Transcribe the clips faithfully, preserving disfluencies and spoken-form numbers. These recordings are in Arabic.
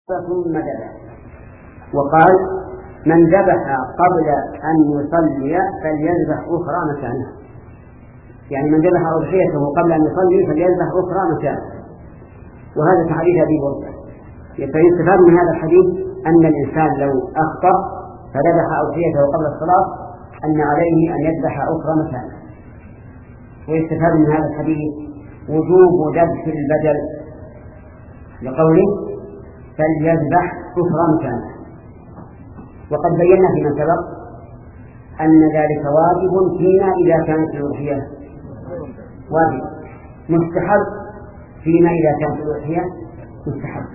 ثم ذبح. وقال: من ذبح قبل أن يصلي فليذبح أخرى مكانها، يعني من ذبح أضحيته قبل أن يصلي فليذبح أخرى مكانها. وهذا كحديث أبي برده. فيستفاد من هذا الحديث أن الإنسان لو أخطأ فذبح أضحيته قبل الصلاة أن عليه أن يذبح أخرى مكانها. ويستفاد من هذا الحديث وجوب ذبح البدل لقوله فليذبح أخرى مكانها. وقد بينا فيما سبق أن ذلك واجب فيما إذا كانت الأضحية واجب، مستحب فيما إذا كانت الأضحية مستحب.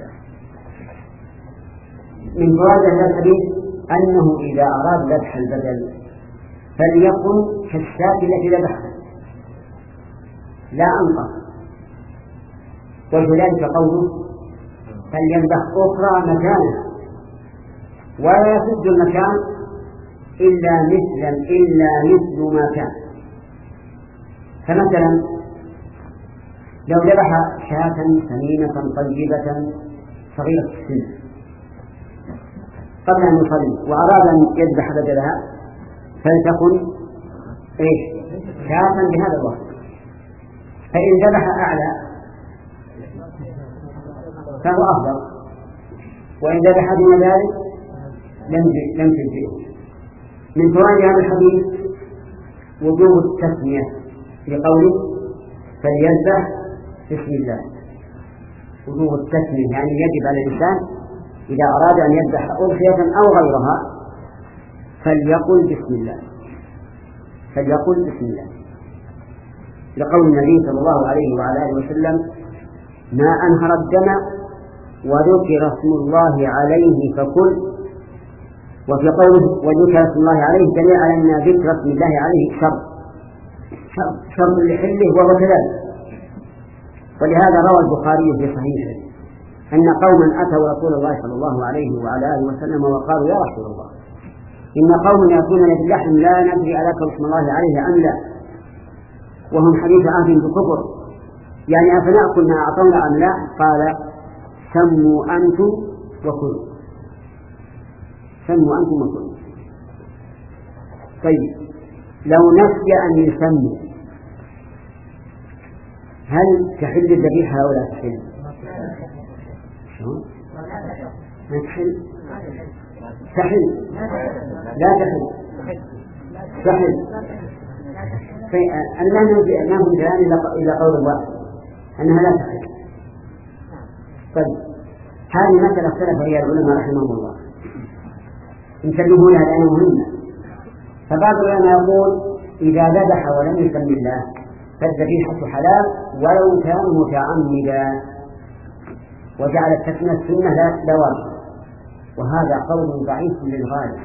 من فوائد هذا الحديث أنه إذا أراد ذبح البدل فليكن كالشاة التي ذبحها لا أنقص. وكذلك قوله فليذبح أخرى مكانها، ولا يسد المكان إلا مثلا إلا مثل ما كان. فمثلا لو ذبح شاة سمينة طيبة صغيرة السن قبل أن يصلي وأراد أن يذبح بدلها فلتكن إيش شاة بهذا الوقت. فإن ذبح أعلى فهو أفضل، وإن ذبح دون ذلك لم لم تجزئه. من فوائد هذا الحديث وجوب التسمية في قوله فليذبح بسم الله. وجوب التسمية يعني يجب على الإنسان إذا أراد أن يذبح أضحية أو غيرها فليقل بسم الله، فليقل بسم الله، لقول النبي صلى الله عليه وعلى آله وسلم: ما أنهر الدم وذكر اسم الله عليه فكل. وفي قوله وذكر اسم الله عليه دليل على أن ذكر اسم الله عليه شرط شرط لحله وهو كذلك. ولهذا روى البخاري في صحيحه أن قوما أتوا رسول الله صلى الله عليه وعلى آله وسلم وقالوا: يا رسول الله، إن قوم يأتون باللحم لا ندري أذكر اسم الله عليه أم لا، وهم حديث عهد بكفر، يعني أفنأكل ما أعطونا أم لا؟ قال: سموا أنتم وكلوا، سموا أنتم وكلوا. طيب لو نسي أن يسموا هل تحل الذبيحة أو لا تحل؟ شو؟ ما تحل؟ تحل؟ لا تحل؟ تحل؟ فأنا لا نمضي الآن إلى قول الله أنها لا تحل. طيب هذه مسألة اختلف فيها العلماء رحمهم الله، انتبهوا لها لأنها مهمة. فبعض العلماء يقول إذا ذبح ولم يسم الله فالذبيحة حلال ولو كان متعمدا، وجعل التسمية السنة لا واجب. وهذا قول ضعيف للغاية،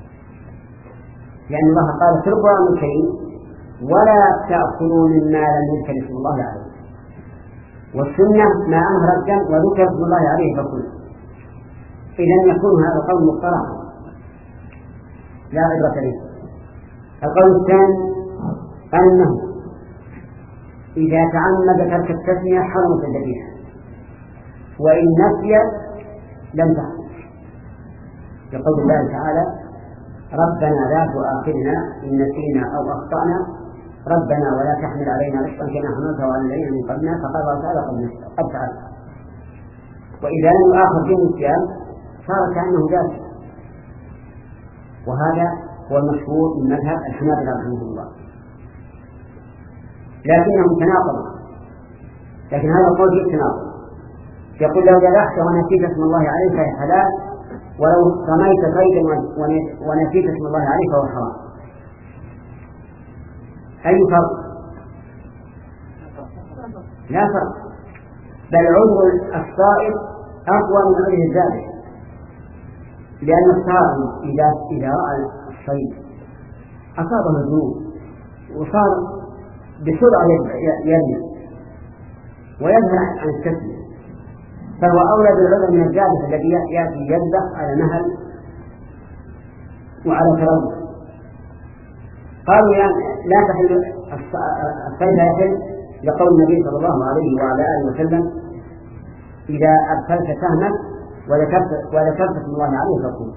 لأن الله قال في القرآن الكريم: ولا تأكلوا مما لم يذكر اسم الله عليه. والسنة ما أنهر الدم وذكر اسم الله عليه فكل. إذن يكون هذا القول مقترحا لا عبرة به. القول الثاني أنه إذا تعمد ترك التسمية حرمت الذبيحة، وإن نسي لم تحرم، لقول الله تعالى: ربنا لا تؤاخذنا إن نسينا أو أخطأنا ربنا ولا تحمل علينا إصرا كما حملته على الذين من قبلنا فقد تعالى قد فعل. وإذا لم يؤاخذ بالنسيان صار كأنه جاهل. وهذا هو المشهور من مذهب الحنابلة رحمه الله، لكنهم تناقضوا. لكن هذا القول فيه تناقض. يقول: لو ذبحت ونسيت اسم الله عليه فهي حلال، ولو رميت صيدا ونسيت اسم الله عليه فهو حرام. أي فرق؟ لا فرق، بل عذر الصائد أقوى من عذر الذابح، لأن الصائد إذا إذا رأى الصيد أصابه الذنوب وصار بسرعة يرمي ويذبح عن التسمية، فهو أولى بالعذر من الذابح الذي يأتي يذبح على نهل وعلى تروح. قالوا لا تحل الصيد لا يحل لقول النبي صلى الله عليه وعلى آله وسلم: إذا أرسلت سهمك وذكرت اسم الله عليه فقل.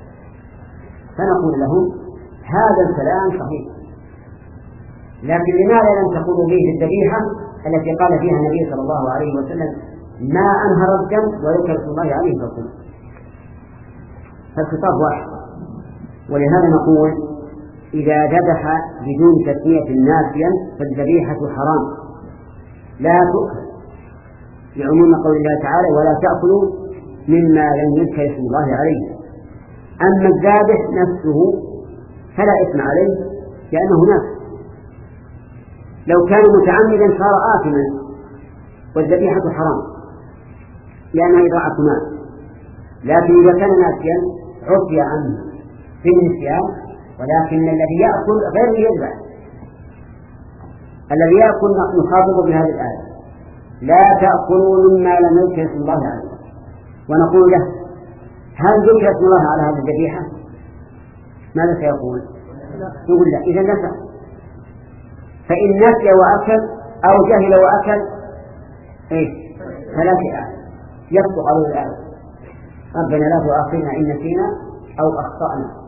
فنقول لهم هذا الكلام صحيح، لكن لماذا لم تقولوا به في الذبيحة التي قال فيها النبي صلى الله عليه وسلم ما أنهر الدم وذكر اسم الله عليه فقل؟ فالخطاب واحد. ولهذا نقول إذا ذبح بدون تسمية ناسيا فالذبيحة حرام لا تؤكل، لعموم قول الله تعالى ولا تأكلوا مما لم يذكر اسم الله عليه. أما الذابح نفسه فلا إثم عليه لأنه نفس، لو كان متعمدا صار آثما، والذبيحة حرام لأنها إضاعة مال. لكن إذا كان ناسيا عفي عنه في النسيان، ولكن الذي يأكل غير يذبح. الذي يأكل نخاطب بهذه الآية لا تأكلوا مما لم يذكر اسم الله عليه، ونقول له هل ذكر اسم الله على هذه الذبيحة؟ ماذا سيقول؟ يقول لا، إذا نسى. فإن نسي وأكل أو جهل وأكل إيش؟ فلا شيء، يبقى عليه الآية ربنا لا تؤاخذنا إن نسينا أو أخطأنا.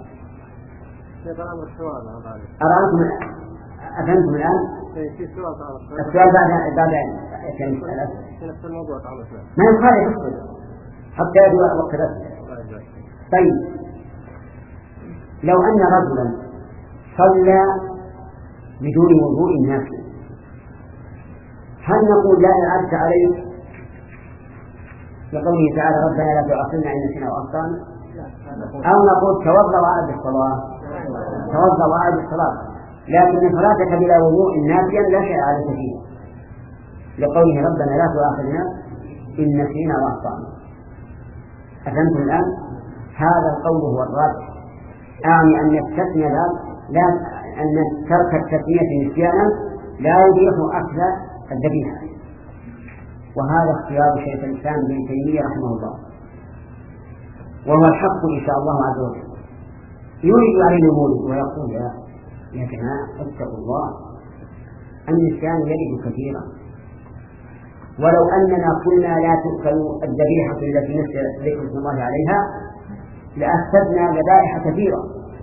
أرأيكم أفهمتم الآن؟ السؤال بعد بعد ما يخالف حتى يدعو وقت رسل. طيب لو أن رجلا صلى بدون وضوء نافل، هل نقول لا إعادة عليه لقوله تعالى ربنا لا تؤاخذنا إن نسينا وأخطأنا، أو نقول توضأ وأعد الصلاة؟ توضأ وأعد الصلاة، لكن صلاتك بلا وضوء نافيا لا شيء عليك فيه لقوله ربنا لا تؤاخذنا إن نسينا وأخطأنا. أفهمتم الآن؟ هذا القول هو الراجح، أعني أن التسمية لا, لا أن ترك التسمية نسيانا لا يبيح أكل الذبيحة. وهذا اختيار شيخ الإسلام ابن تيمية رحمه الله، وهو الحق إن شاء الله عز وجل. يريد عليه المولد ويقول يا يا جماعة اتقوا الله، النسيان يرد كثيرا، ولو أننا قلنا لا تؤكل الذبيحة التي نسي ذكر اسم الله عليها لأفسدنا ذبائح كثيرة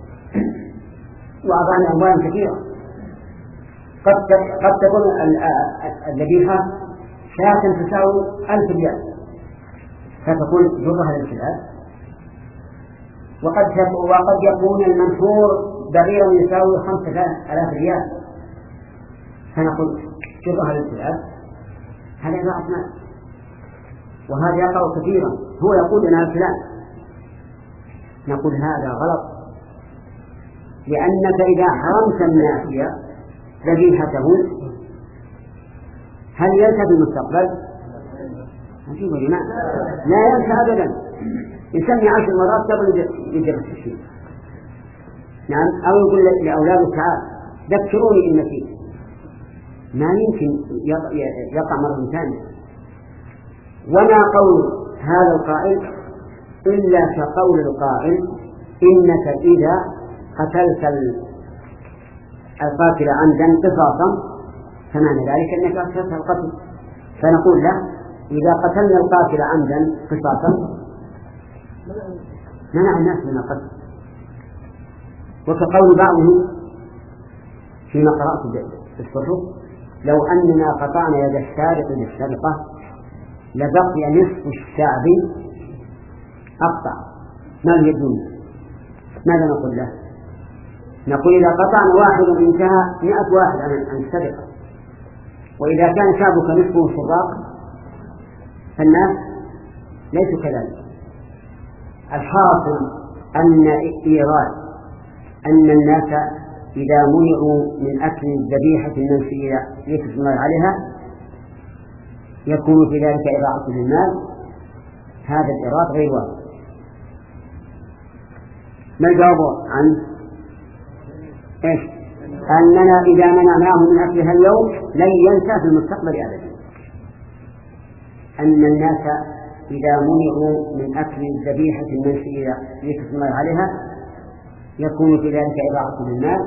وأضعنا أموالا كثيرة. قد قد تكون الذبيحة شاة تساوي ألف ريال فتكون جرها للكلاب، وقد وقد يكون المنشور بعيرا يساوي خمسة آلاف ريال فنقول جرها للكلاب، هذا إضاعة مال، وهذا يقع كثيرا. هو يقول لنا الكلام، نقول هذا غلط، لأنك إذا حرمت الناسية ذبيحته هل ينسى في المستقبل؟ لا ينسى أبدا، يسمي عشر مرات قبل يجرس الشيء. نعم، أو يقول لأولاده تعال ذكروني إن نسيت، ما يمكن يقع مرة ثانية. وما قول هذا القائل إلا كقول القائل إنك إذا قتلت القاتل عمدا قصاصا فمعنى ذلك أنك أقتلت القتل، فنقول له إذا قتلنا القاتل عمدا قصاصا منع الناس من القتل. وكقول بعضهم فيما قرأت في الصحف لو أننا قطعنا يد السارق بالسرقة لبقي نصف الشعب أقطع ما يدون. ماذا نقول له؟ نقول إذا قطعنا واحد انتهى مئة واحد عن السرقة، وإذا كان شعبك نصفه سراق فالناس ليسوا كذلك. الحاصل أن إيراد أن الناس إذا منعوا من أكل الذبيحة المنسية يكفي الله عليها يكون في ذلك إضاعة للمال، هذا الإيراد غير واضح. ما الجواب عنه؟ إيش؟ أننا إذا منعناه من أكلها اليوم لن ينسى في المستقبل أبدا. أن الناس إذا منعوا من أكل الذبيحة المنسية يكفي الله عليها يكون في ذلك إضاعة للمال،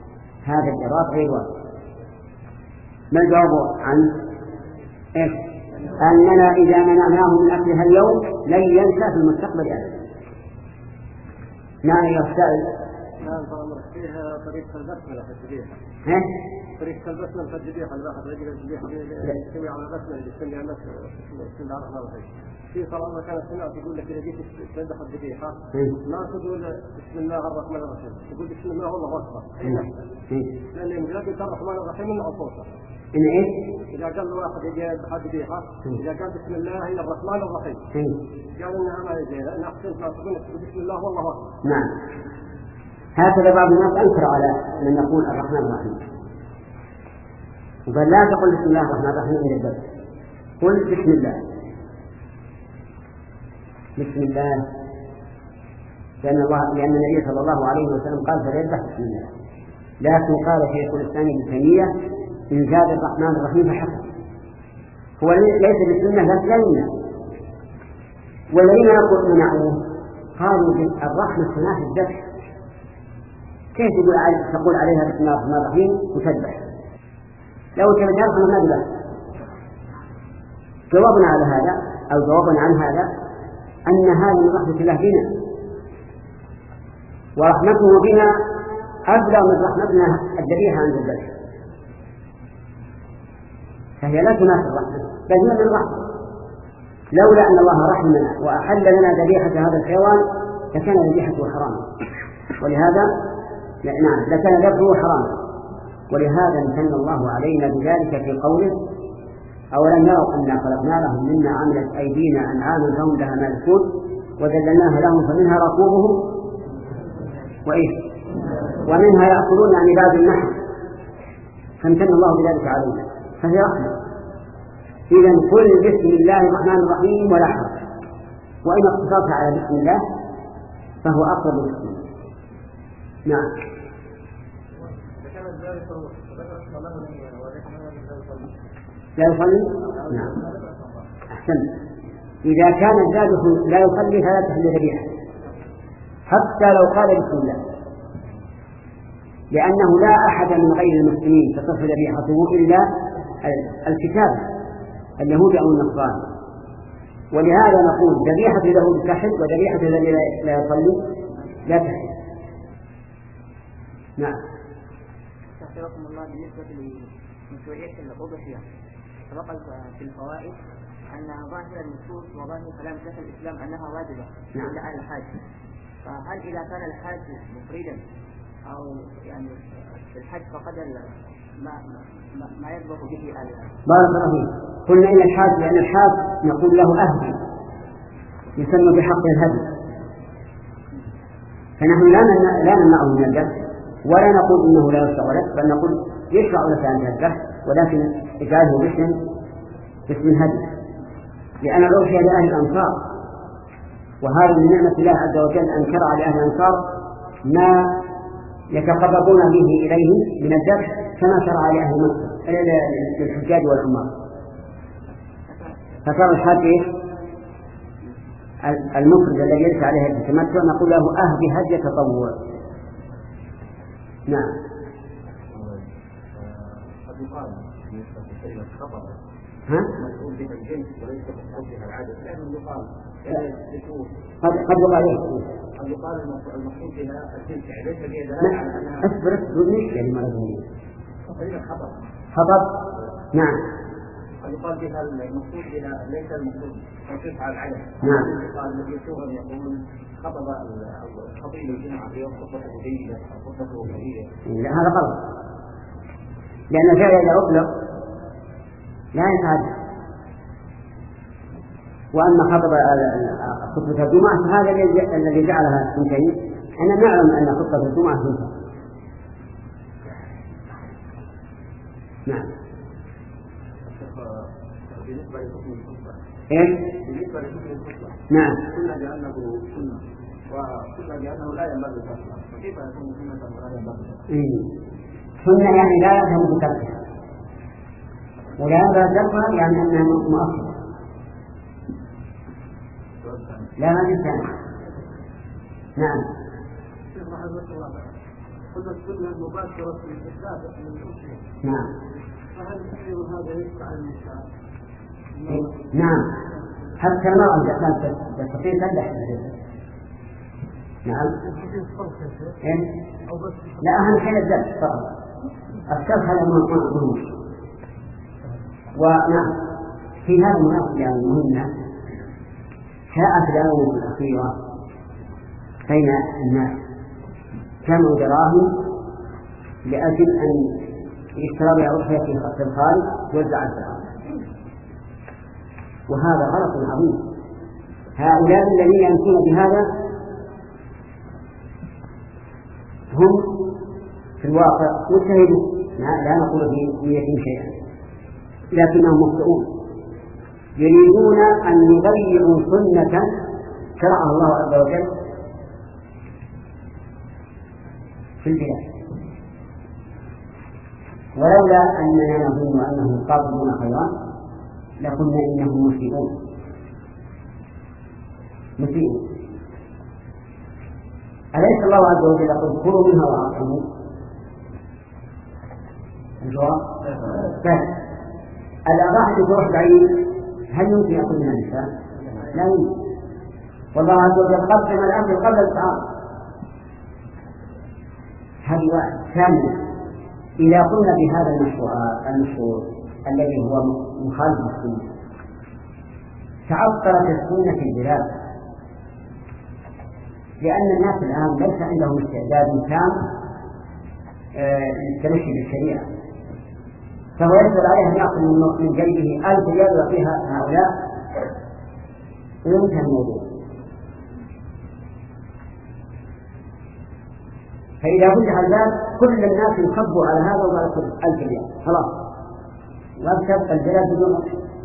هذا الإيراد غير واضح. ما الجواب عنه؟ إيش؟ أننا إذا منعناه من أكلها اليوم لن ينسى في المستقبل أبدا. نعم يا أستاذ. نعم فأمر فيها طريقة البسملة في الذبيحة. ها؟ طريقة البسملة في الذبيحة الواحد رجل الذبيحة يستوي على البسملة يستمع الناس بسم الله الرحمن الرحيم. في طالما كانت سمعت تقول لك إذا جيت تذبح الذبيحة ما تقول بسم الله الرحمن الرحيم، تقول بسم الله والله أكبر. لأن يمكن الرحمن الرحيم من أصوصه. إن إيش؟ إذا قال واحد يجي يذبح الذبيحة إذا قال بسم الله الرحمن الرحيم قال إنها ما يجي لأن أحسنت ما تقول بسم الله والله أكبر. نعم. هكذا بعض الناس أنكر على من يقول الرحمن الرحيم، وقال لا تقل بسم الله الرحمن الرحيم إلى البلد، قل بسم الله بسم الله، لأن الله لأن النبي صلى الله عليه وسلم قال فليذبح بسم الله. لكن قال شيخ الإسلام ابن تيمية إن زاد الرحمن الرحيم فحسن، هو ليس بسم الله لا تلمنا. والذين يقول منعوه قالوا الرحمة تنافي الذبح، كيف تقول علي تقول عليها بسم الله الرحمن الرحيم وتذبح؟ لو كانت يرحم ما بلا. جوابنا على هذا أو جوابنا عن هذا أن هذه من رحمة الله بنا، ورحمته بنا أبلغ من رحمتنا الذبيحة عند الذبح، فهي لا تنافي الرحمة بل هي من الرحمة. لولا أن الله رحمنا وأحل لنا ذبيحة هذا الحيوان لكان ذبيحته حراما، ولهذا نعم لكان ذبحه حراما، ولهذا امتن الله علينا بذلك في قوله أولم يروا أنا خلقنا لهم مما عملت أيدينا أنعاما فهم لها مالكون وذللناها لهم فمنها ركوبهم وإيه ومنها يأكلون عن باب النحل، فامتن الله بذلك علينا، فهي رحمة. إذا قل بسم الله الرحمن الرحيم ولا حرج، وإن اقتصرت على بسم الله فهو أقرب للسنة. نعم. لا يصلي؟ نعم أحسن. إذا كان الذابح لا يصلي فلا تحل ذبيحة حتى لو قال بسم الله، لأنه لا أحد من غير المسلمين تصح ذبيحته إلا الكتاب اليهود أو النصارى، ولهذا نقول ذبيحة اليهود تحل وذبيحة الذي لا يصلي لا تحل. نعم. استغفركم الله. بالنسبة لمشروعية الأضحية سبق في الفوائد أن ظاهر النصوص وظاهر كلام شيخ الإسلام أنها واجبة على أهل الحاج، فهل إذا كان الحاج مفردا أو يعني في الحج فقد ما ما, ما يذبح به أهل الحج؟ بارك الله فيك. قلنا إن الحاج لأن الحاج نقول له أهدي يسمى بحق الهدي، فنحن لا لا نمنعه من الذبح ولا نقول إنه لا يشرع لك، بل نقول يشرع لك أن تذبح ولكن اجعله باسم باسم الهدي، لأن الأضحية لأهل الأنصار، وهذا من نعمة الله عز وجل أن شرع لأهل الأنصار ما يتقربون به إليه من الذبح كما شرع لأهل مكة للحجاج والعمار. فصار الحاج المفرد الذي يرسى عليه التمتع نقول له أهدي هدي تطوع. نعم. ها؟ قد قد يقال ايه؟ قد يقال المقصود بها الجنس ليس بيد اصبر اصبر ليش يعني مرة ثانية؟ تقريبا خطأ. خطأ. نعم. قد يقال بها المقصود بها ليس المقصود توقيف على العدد. نعم. يقال الذي يسوغ يقول خطب خطيب الجمعة في يوم خطبته جيدة أو خطبته قليلة. لا هذا غلط، لأن الفعل إذا أطلق لا يتعدى. وأما خطب خطبة الجمعة فهذا الذي جعلها سنتين، أنا نعلم أن خطبة الجمعة سنتين. نعم. بالنسبة لحكم الخطبة. إيش؟ بالنسبة لحكم الخطبة. نعم. قلنا بأنه سنة وقلنا بأنه لا ينبغي الخطبة، فكيف يكون سنة ولا ينبغي؟ سنة يعني لا يفهم بتركها، ولا ينبغي تركها يعني أنها مؤخرة. لا ما نسأل. نعم. قلنا السنة المباشرة في الإحداث من الأشياء. نعم. فهل يصير هذا يدفع النساء؟ نعم حتى المرأة إذا كانت تستطيع تندح. نعم إيه؟ لا أهم شيء الذبح فقط. الشرح هذا مهم. ونعم في هذا المناسبة يعني مهمة شاءت الآونة الأخيرة بين الناس كانوا دراهم لأجل أن يشترى بها أضحية في الخارج ويوزع الدراهم، وهذا غلط عظيم. هؤلاء الذين يمكن بهذا هم في الواقع مجتهدون، لا نقول في نيتهم شيئا، لكنهم مخطئون، يريدون أن يغيروا سنة شرعها الله عز وجل في البلاد. ولولا أننا نظن أنهم قابلون خيرا لقلنا إنهم مسيئون مسيئون. أليس الله عز وجل يقول كلوا منها وأطعموا؟ الجواب لا. الأضاحي تروح بعيد هل يمكن يأكل منها الإنسان؟ لا يمكن. والله عز وجل قدم الأمر قبل الطعام. هذه واحد. ثانيا إذا قلنا بهذا المشروع الذي هو مخالف للسنة تعطلت السنة في البلاد، لأن الناس الآن ليس عندهم استعداد تام للتمشي بالشريعة، فهو يسأل عليه أن يأخذ من جيبه ألف ريال ويعطيها هؤلاء وينتهي الموضوع. فإذا فتح الباب كل الناس يصبوا على هذا وعلى كل ألف ريال خلاص، وابتبقى البلاد بدون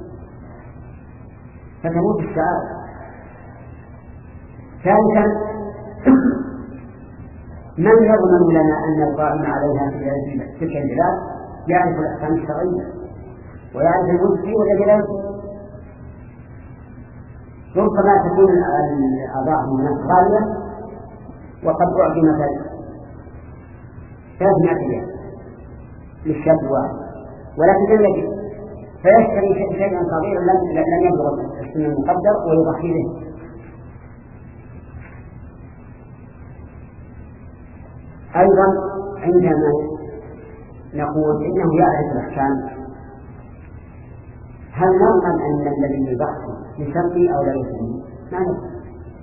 فتموت السعادة. ثالثا من يضمن لنا أن القائم عليها في تلك البلاد يعرف الأحكام الشرعية ويعرف المسلم والجلال؟ ربما تكون الأضاحي هناك غالية وقد أعظم ثلاثمائة ريال للشاب الواحد، ولكن لم يجد فيشتري شيئا صغيرا لم يبلغ السن المقدر ويضحي به. أيضا عندما نقول إنه يعرف الأحكام هل نضمن أن الذي يضحي يسمي أو لا يسمي؟ ما نضمن.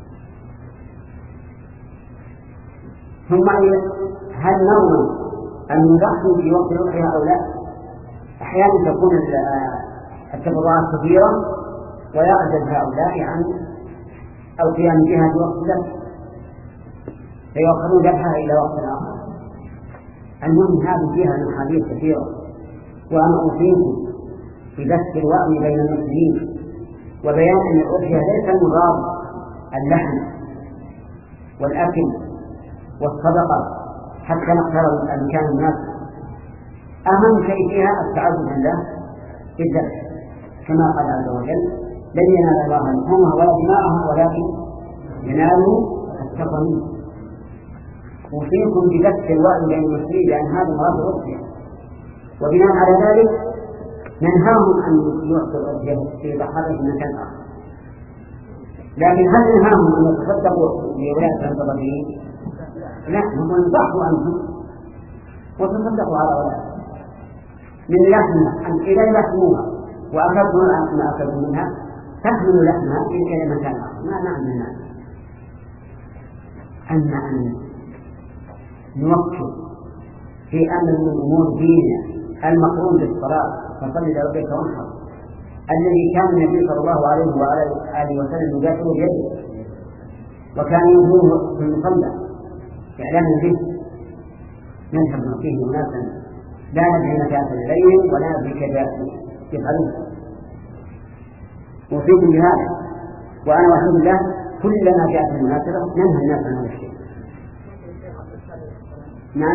ثم هل نضمن أن يضحي في وقت الأضحية أو لا؟ أحيانا تكون التبرعات كبيرة ويعجز هؤلاء عن القيام بها في وقت الذبح فيؤخرون ذبحها إلى وقت آخر. المهم هذه فيها محاذير كثيرة، وأنا أوصيكم ببث الوعي بين المسلمين وبيان أن الأضحية ليس المراد اللحم والأكل والصدقة حتى نختار المكان الناس. أهم شيء فيها التعبد بالله في الذبح كما قال عز وجل لن ينال الله لحومها ولا دماءها ولكن ينالوا التقوى منه. أوصيكم ببث الوعي بين المسلمين لأن هذا مراد الأضحية، وبناء على ذلك ننهاهم أن يعطوا الأضحية في ضحايا في مكان آخر. لكن هل ننهاهم أن يتصدقوا بولاية المتضررين؟ لا، نقول ضحوا أنتم وتصدقوا على أولاد من لحمها إذا لحموها وأكلتم ما أكلتم منها تحملوا لحمها إلى مكان آخر. ما نعمل الناس. أما أن نوكل في أمر من أمور ديننا المقرون بالصلاة فصل لربك وانحر الذي كان النبي صلى الله عليه وعلى آله وسلم يجاهره بيده وكان يظهره في المصلى إعلاما به، نذهب نعطيه أناسا لا ندري متى إليهم ولا ندري كيف يفعلون. أوصيكم بهذا، وأنا والحمد لله كلما جاءت المناسبة ننهى الناس عن هذا الشيء. نعم.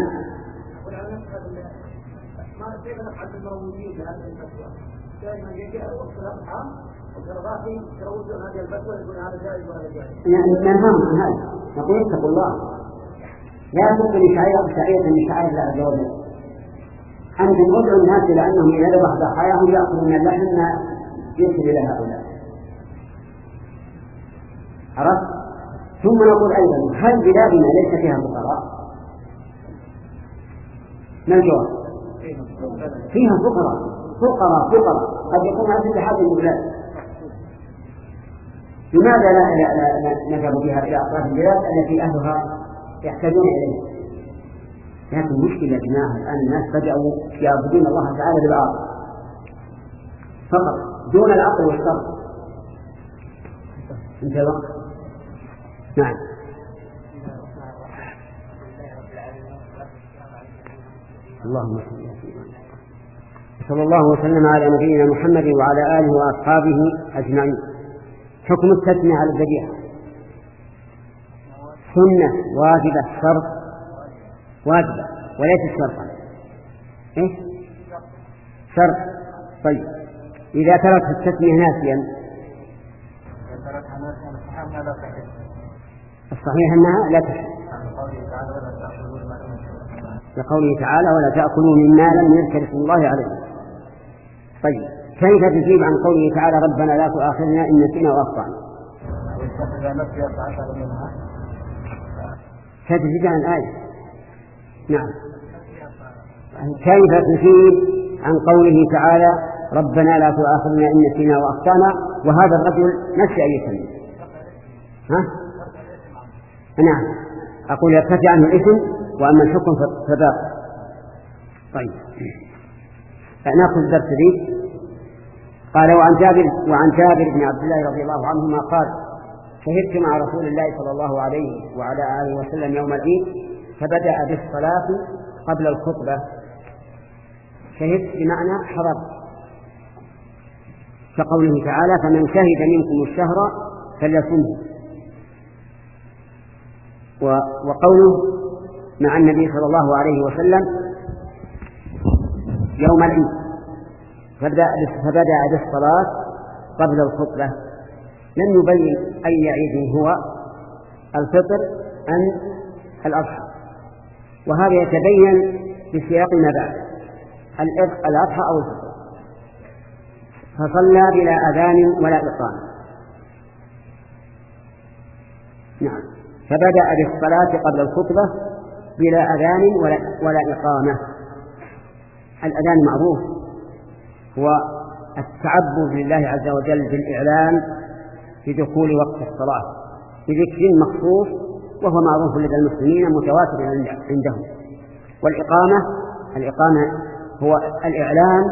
كيف نفعل بالمروجين لهذه الفتوى؟ دائما يجي وقت الأضحى والقرضاقي يروجون هذه الفتوى يقول هذا جائز وهذا جائز. ننهاهم عن هذا، نقول اتقوا الله، لا تبقوا شعيرة شعيرة من شعائر الله عز وجل. أنتم ادعوا الناس إلى أنهم إذا ذبحوا ضحاياهم يأكلون اللحم يرسل إلى هؤلاء. عرفت؟ ثم نقول أيضا هل بلادنا ليس فيها فقراء؟ ما الجواب؟ فيها فقراء فقراء فقراء قد يكون هذه لحد البلاد. لماذا لا نذهب بها إلى أطراف البلاد التي أهلها يحتاجون إليه؟ لكن المشكلة يا جماعة الآن الناس بدأوا يعبدون الله تعالى بالعقل فقط دون العقل والشرع. انتهى الوقت. نعم. اللهم صل الله وسلم على نبينا محمد وعلى آله وأصحابه أجمعين. حكم التسمية على الذبيحة سنة واجبة شرط واجبة وليس شرطا. إيه؟ شرط. طيب إذا ترك التسمية ناسيا الصحيح أنها لا تحل لقوله تعالى ولا تأكلوا مما لم يذكر اسم الله عليه. طيب كيف تجيب عن قوله تعالى ربنا لا تؤاخذنا إن نسينا وأخطأنا؟ كيف تجيب عن الآية؟ نعم. كيف تجيب عن قوله تعالى ربنا لا تؤاخذنا إن نسينا وأخطأنا وهذا الرجل نسي أن يسمي؟ ها؟ نعم. أقول يرتفع عنه الإثم وأما الحكم فباق. طيب نأخذ الدرس ذي. قال وعن جابر وعن جابر بن عبد الله رضي الله عنهما قال شهدت مع رسول الله صلى الله عليه وعلى آله وسلم يوم العيد فبدأ بالصلاة قبل الخطبة. شهدت بمعنى حضرت كقوله تعالى فمن شهد منكم الشهر فليصمه. وقوله مع النبي صلى الله عليه وسلم يوم العيد فبدأ بالصلاة قبل الخطبة لم يبين أي عيد هو الفطر أم الأضحى وهذا يتبين بسياق ما بعد الأضحى أو الفطر. فصلى بلا أذان ولا إقامة. نعم. فبدأ بالصلاة قبل الخطبة بلا أذان ولا, ولا إقامة. الأذان معروف هو التعبد لله عز وجل بالإعلان بدخول وقت الصلاة بذكر مخصوص وهو معروف لدى المسلمين متواتر عندهم. والإقامة الإقامة هو الإعلان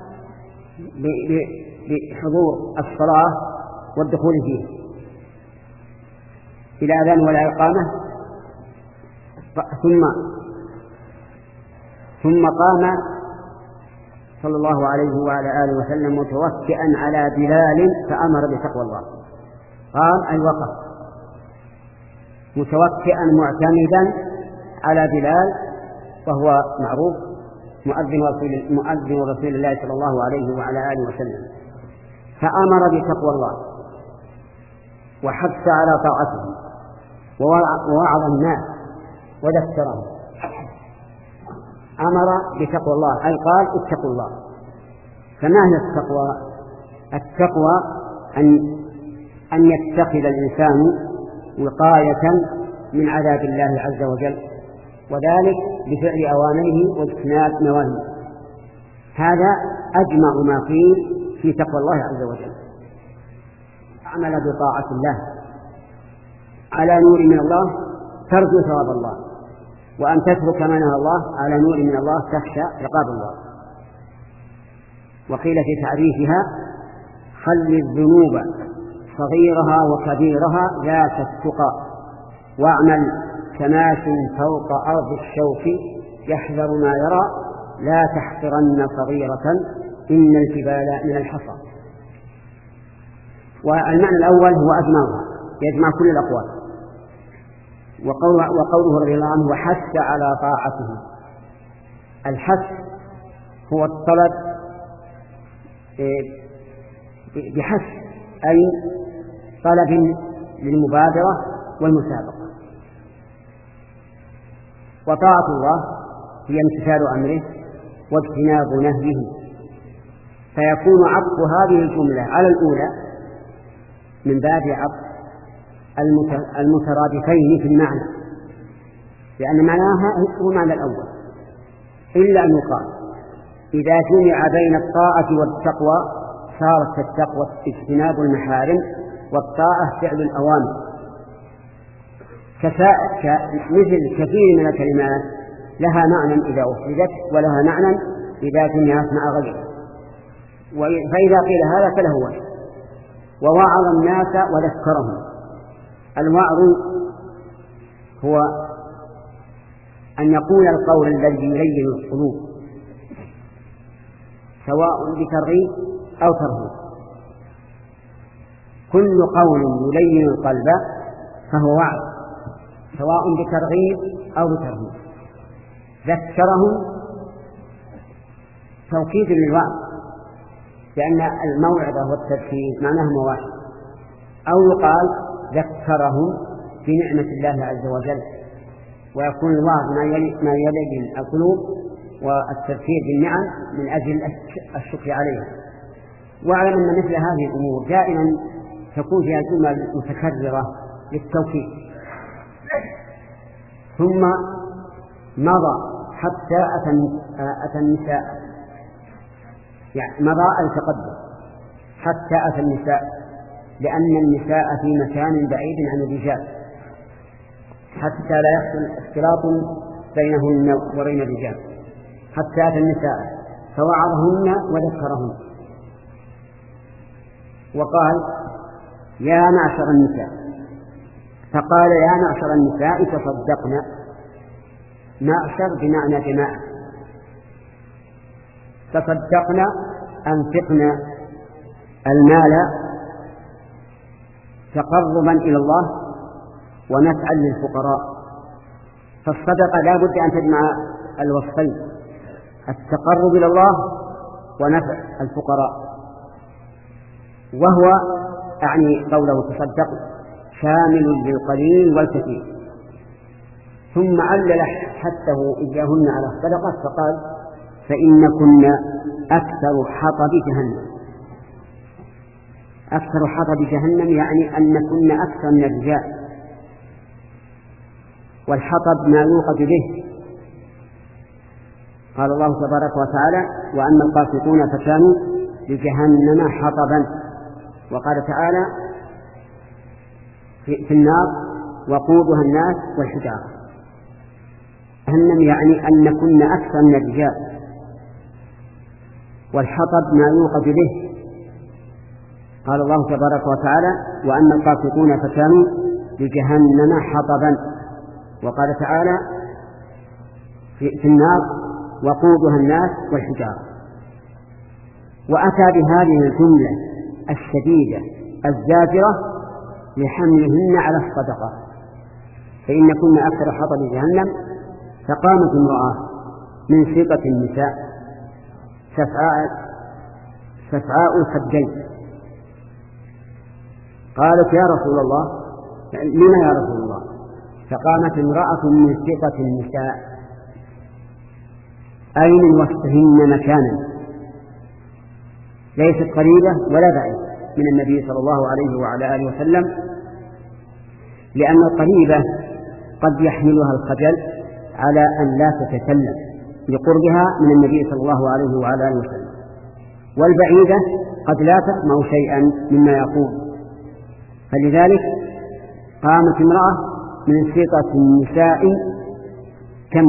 بحضور الصلاة والدخول فيه. بلا أذان ولا إقامة ثم ثم قام صلى الله عليه وعلى آله وسلم متوكئا على بلال فأمر بتقوى الله. قام أي وقف متوكئا معتمدا على بلال وهو معروف مؤذن رسول, مؤذن رسول الله صلى الله عليه وعلى آله وسلم. فأمر بتقوى الله وحث على طاعته ووعظ الناس وذكرهم. أمر بتقوى الله أي قال اتقوا الله. فما هي التقوى؟ التقوى أن أن يتخذ الإنسان وقاية من عذاب الله عز وجل وذلك بفعل أوامره واجتناب نواهيه. هذا أجمع ما فيه في تقوى الله عز وجل. عمل بطاعة الله على نور من الله ترجو ثواب الله وأن تترك ما نهى الله على نور من الله تخشى عقاب الله. وقيل في تعريفها خل الذنوب صغيرها وكبيرها ذات التقى واعمل كماش فوق أرض الشوك يحذر ما يرى لا تحقرن صغيرة إن الجبال من الحصى. والمعنى الأول هو أجمعها يجمع كل الأقوال. وقوله رضي الله عنه وحث على طاعته. الحث هو الطلب بحث أي طلب للمبادرة والمسابقة. وطاعة الله هي امتثال أمره واجتناب نهيه فيكون عطف هذه الجملة على الأولى من باب عطف المترادفين في المعنى، لأن معناها هو معنى الأول، إلا أن يقال إذا جمع بين الطاعة والتقوى صارت التقوى اجتناب المحارم والطاعة فعل الأوامر، مثل كثير من الكلمات لها معنى إذا أفردت ولها معنى إذا جمعت مع غيرها. فإذا قيل هذا فله وجه. ووعظ الناس وذكرهم. الوعظ هو أن يقول القول الذي يلين القلوب سواء بترغيب أو ترهيب. كل قول يلين القلب فهو وعظ سواء بترغيب أو بترهيب. ذكرهم توكيد للوعظ، لأن الموعظة والتذكير معناهما واحد. أو يقال ذكرهم بنعمة الله عز وجل، ويكون الوعظ ما يلين القلوب والتذكير بالنعم من أجل الشكر عليها. واعلم أن مثل هذه الأمور دائما تكون فيها جمل متكررة للتوكيد. ثم مضى حتى أتى النساء، يعني مضى التقدم حتى أتى النساء، لأن النساء في مكان بعيد عن الرجال حتى لا يحصل اختلاط بينهن وبين الرجال، حتى أتى النساء فوعظهن وذكرهن وقال يا معشر النساء، فقال يا معشر النساء تصدقنا. معشر بمعنى جماعة، تصدقنا أنفقنا المال تقربا إلى الله ونفعا للفقراء. فالصدقة لا بد أن تجمع الوصفين، التقرب إلى الله ونفع الفقراء. وهو أعني قوله تصدق شامل للقليل والكثير. ثم علل حثه إياهن على الصدقة فقال فإنكن أكثر حطب جهنم. أكثر حطب جهنم يعني أنكن أكثر من الرجال، والحطب ما يوقد به. قال الله تبارك وتعالى وأما القاسطون فكانوا لجهنم حطبا. وقال تعالى في النار وقودها الناس والحجارة. جهنم يعني أنكن أكثر من الرجال، والحطب ما يوقد به. قال الله تبارك وتعالى وأما القاسطون فكانوا لجهنم حطبا. وقال تعالى في النار وقودها الناس والحجارة. وأتى بهذه الجملة الشديدة الزاجرة لحملهن على الصدقة، فإن كنا أكثر حطب جهنم. فقامت امرأة من ثقة النساء سفعاء سفعاء الخدين قالت يا رسول الله لما يا رسول الله؟ فقامت امرأة من ثقة النساء أي من وسطهن مكانا، ليست قريبة ولا بعيدة من النبي صلى الله عليه وعلى آله وسلم، لأن القريبة قد يحملها الخجل على أن لا تتكلم لقربها من النبي صلى الله عليه وعلى آله وسلم، والبعيدة قد لا تسمع شيئا مما يقول. فلذلك قامت امرأة من ثقة النساء كم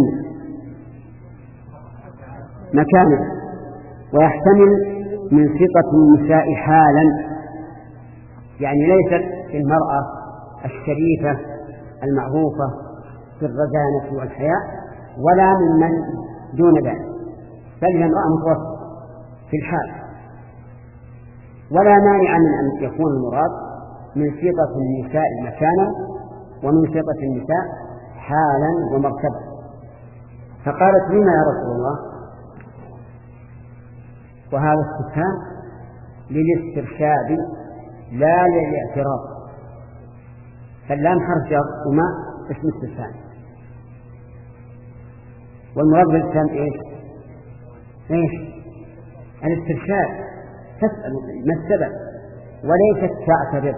مكانا، ويحتمل من ثقة النساء حالا، يعني ليست المرأة الشريفة المعروفة في الرزانة والحياء ولا ممن دون ذلك، بل هي امرأة متوسطة في الحال. ولا مانع من أن يكون المراد من ثقة النساء مكانا ومن ثقة النساء حالا ومرتبة. فقالت لما يا رسول الله؟ وهذا استفهام للاسترشاد لا للاعتراض، فاللام حرف جر وما اسم استفهام. والمراد بالاستفهام ايش؟ ايش؟ الاسترشاد تسأل ما السبب وليست تعترض،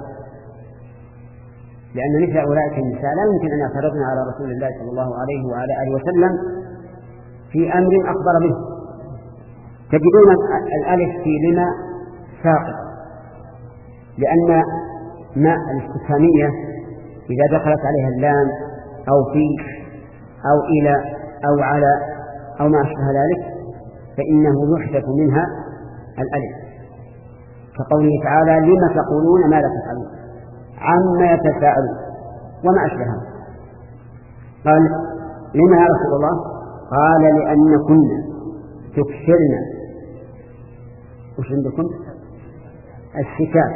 لأن مثل أولئك النساء لا يمكن أن يعترضن على رسول الله صلى الله عليه وعلى آله وسلم في أمر أخبر به. تجدون الألف في لما ساقط، لأن ما الاستفهامية إذا دخلت عليها اللام أو في أو إلى أو على أو ما أشبه ذلك فإنه يحذف منها الألف، كقوله تعالى لما تقولون ما لا تفعلون عما يتساءلون وما أشبهه. قال لما يا رسول الله؟ قال لأن كنا تكثرن وش عندكم الشكاك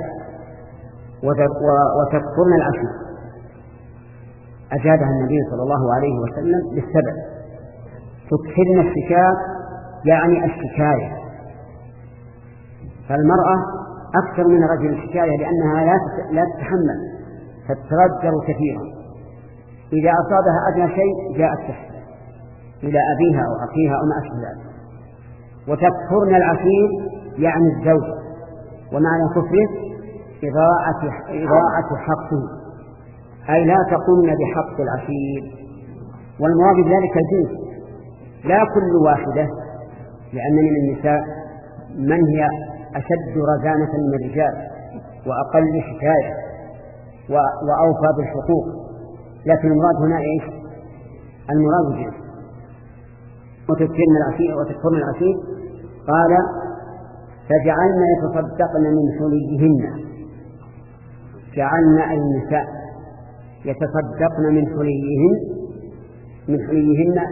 وتكثرن العشي. أجابها النبي صلى الله عليه وسلم بالسبب. تكثرن الشكاك يعني الشكاية، فالمرأة أكثر من الرجل الشكاية لأنها لا تتحمل فتترجل كثيرا، إذا أصابها أدنى شيء جاءت تحت إلى أبيها أو أخيها أو ما أشبه ذلك. وتكفرن العشير يعني الزوج، ومعنى كفره إضاعة إضاعة حقه، أي لا تقومن بحق العشير. والمراد بذلك الجنس لا كل واحدة، لأن من النساء من هي أشد رزانة من الرجال وأقل شكاية وأوفى بالحقوق، لكن المراد هنا إيش؟ المراد الجنس. وتكفرن العشير وتكفرن العشير قال فجعلنا يتصدقن من حليهن، جعلنا النساء يتصدقن من حليهن من حليهن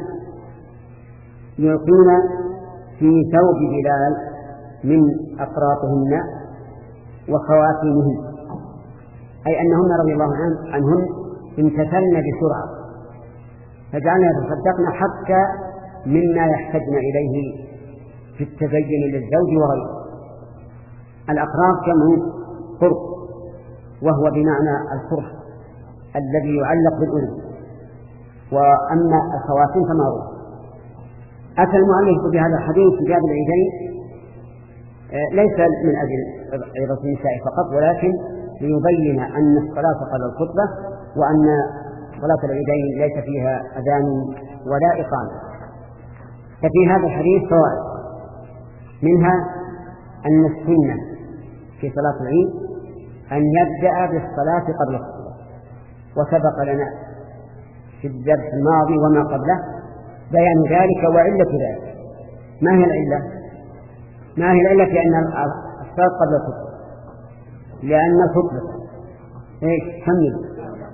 يلقين في ثوب بلال من أقراطهن وخواتيمهن، أي أنهن رضي الله عنهن امتثلن بسرعة فجعلنا يتصدقن حتى مما يحتجن إليه في التزين للزوج وغيره. الأقراط جمع قرط، وهو بمعنى الفرح الذي يعلق بالأذن، وأما الخواتيم فمعروف. أتى المؤلف بهذا الحديث في باب العيدين ليس من أجل عظة النساء فقط، ولكن ليبين أن الصلاة قبل الخطبة وأن صلاة العيدين ليس فيها أذان ولا إقامة. ففي هذا الحديث فوائد، منها أن السنة في صلاة العيد أن يبدأ بالصلاة قبل الخطبة، وسبق لنا في الدرس الماضي وما قبله بيان ذلك وعلة ذلك. ما هي العلة؟ ما هي العلة في أن الصلاة قبل الخطبة؟ لأن الخطبة إيش حمل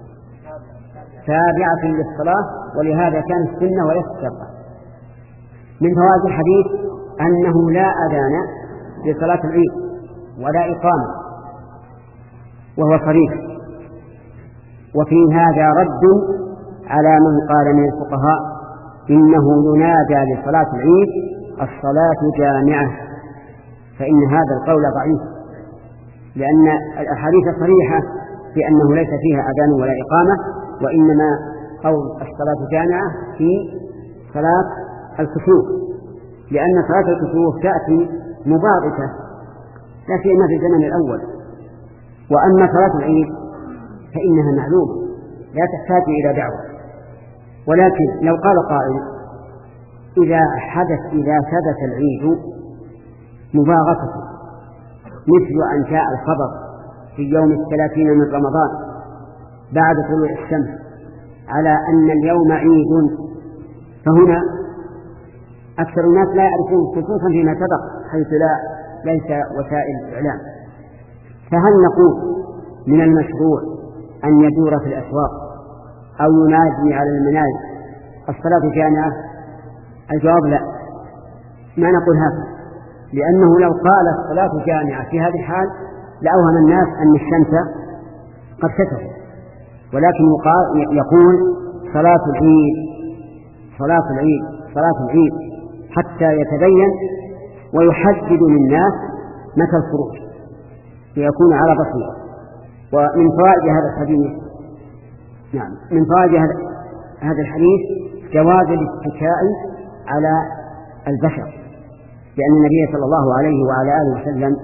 تابعة للصلاة، ولهذا كان السنة وليس الشرط. من فوائد الحديث أنه لا أذان لصلاة العيد ولا إقامة، وهو صريح. وفي هذا رد على من قال من الفقهاء إنه ينادى لصلاة العيد الصلاة جامعة، فإن هذا القول ضعيف، لأن الأحاديث صريحة في أنه ليس فيها أذان ولا إقامة، وإنما قول الصلاة جامعة في صلاة الكسوف، لأن صلاة الكسوف تأتي مباغتة لا سيما في الزمن الأول. وأما صلاة العيد فإنها معلومة لا تحتاج إلى دعوة. ولكن لو قال قائل إذا حدث إذا ثبت العيد مباغتة، مثل أن جاء الخبر في يوم الثلاثين من رمضان بعد طلوع الشمس على أن اليوم عيد، فهنا أكثر الناس لا يعرفون، خصوصا فيما سبق حيث لا ليس وسائل إعلام. فهل نقول من المشروع أن يدور في الأسواق أو ينادي على المنازل الصلاة جامعة؟ الجواب لا، ما نقول هذا، لأنه لو قال الصلاة جامعة في هذه الحال لأوهم الناس أن الشمس قد كسفت، ولكن يقول صلاة العيد صلاة العيد صلاة العيد حتى يتبين ويحدد للناس متى الخروج ليكون على بصيرة. ومن فوائد هذا الحديث نعم من فوائد هذا الحديث جواز الاتكاء على البشر، لأن النبي صلى الله عليه وعلى آله وسلم